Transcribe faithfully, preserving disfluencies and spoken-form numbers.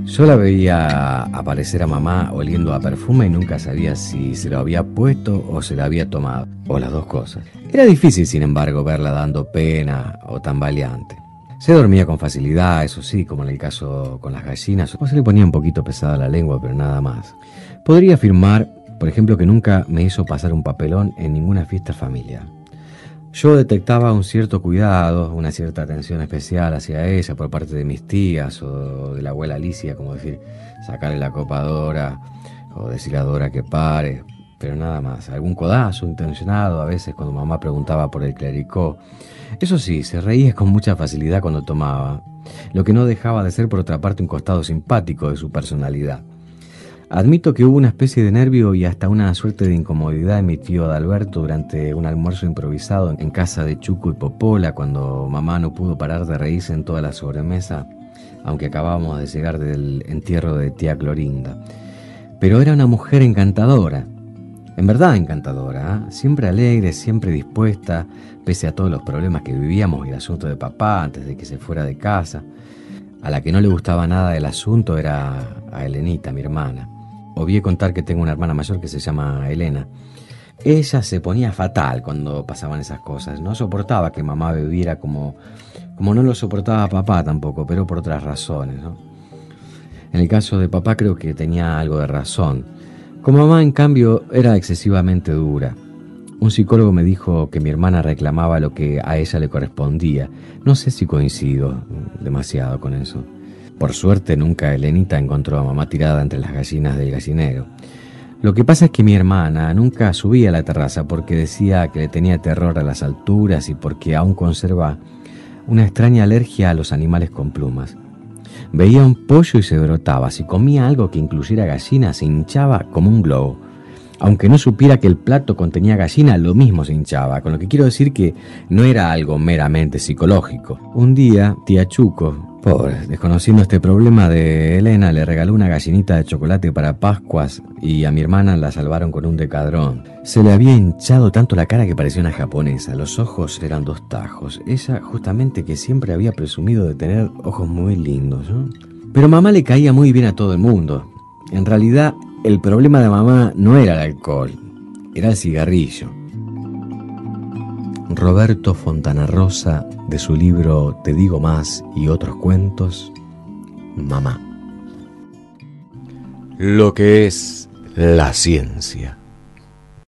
Yo la veía aparecer a mamá oliendo a perfume y nunca sabía si se lo había puesto o se lo había tomado, o las dos cosas. Era difícil, sin embargo, verla dando pena o tambaleante. Se dormía con facilidad, eso sí, como en el caso con las gallinas, o se le ponía un poquito pesada la lengua, pero nada más. Podría afirmar, por ejemplo, que nunca me hizo pasar un papelón en ninguna fiesta familiar. Yo detectaba un cierto cuidado, una cierta atención especial hacia ella por parte de mis tías o de la abuela Alicia, como decir, sacarle la copa a Dora o decirle a Dora que pare, pero nada más. Algún codazo intencionado a veces cuando mamá preguntaba por el clericó. Eso sí, se reía con mucha facilidad cuando tomaba, lo que no dejaba de ser por otra parte un costado simpático de su personalidad. Admito que hubo una especie de nervio y hasta una suerte de incomodidad en mi tío Adalberto durante un almuerzo improvisado en casa de Chuco y Popola, cuando mamá no pudo parar de reírse en toda la sobremesa, aunque acabábamos de llegar del entierro de tía Clorinda. Pero era una mujer encantadora, en verdad encantadora, ¿eh? Siempre alegre, siempre dispuesta, pese a todos los problemas que vivíamos y el asunto de papá antes de que se fuera de casa. A la que no le gustaba nada del asunto era a Elenita, mi hermana. Obvié contar que tengo una hermana mayor que se llama Elena. Ella se ponía fatal cuando pasaban esas cosas. No soportaba que mamá bebiera como, como no lo soportaba papá tampoco, pero por otras razones, ¿no? En el caso de papá creo que tenía algo de razón. Con mamá, en cambio, era excesivamente dura. Un psicólogo me dijo que mi hermana reclamaba lo que a ella le correspondía. No sé si coincido demasiado con eso. Por suerte nunca Elenita encontró a mamá tirada entre las gallinas del gallinero. Lo que pasa es que mi hermana nunca subía a la terraza porque decía que le tenía terror a las alturas y porque aún conserva una extraña alergia a los animales con plumas. Veía un pollo y se brotaba. Si comía algo que incluyera gallina, se hinchaba como un globo. Aunque no supiera que el plato contenía gallina, lo mismo se hinchaba, con lo que quiero decir que no era algo meramente psicológico. Un día, tía Chuco, pobre, desconociendo este problema de Elena, le regaló una gallinita de chocolate para Pascuas y a mi hermana la salvaron con un decadrón. Se le había hinchado tanto la cara que parecía una japonesa, los ojos eran dos tajos. Ella justamente que siempre había presumido de tener ojos muy lindos, ¿no? Pero mamá le caía muy bien a todo el mundo. En realidad, el problema de mamá no era el alcohol, era el cigarrillo. Roberto Fontana Rosa, de su libro Te digo más y otros cuentos, Mamá. Lo que es la ciencia.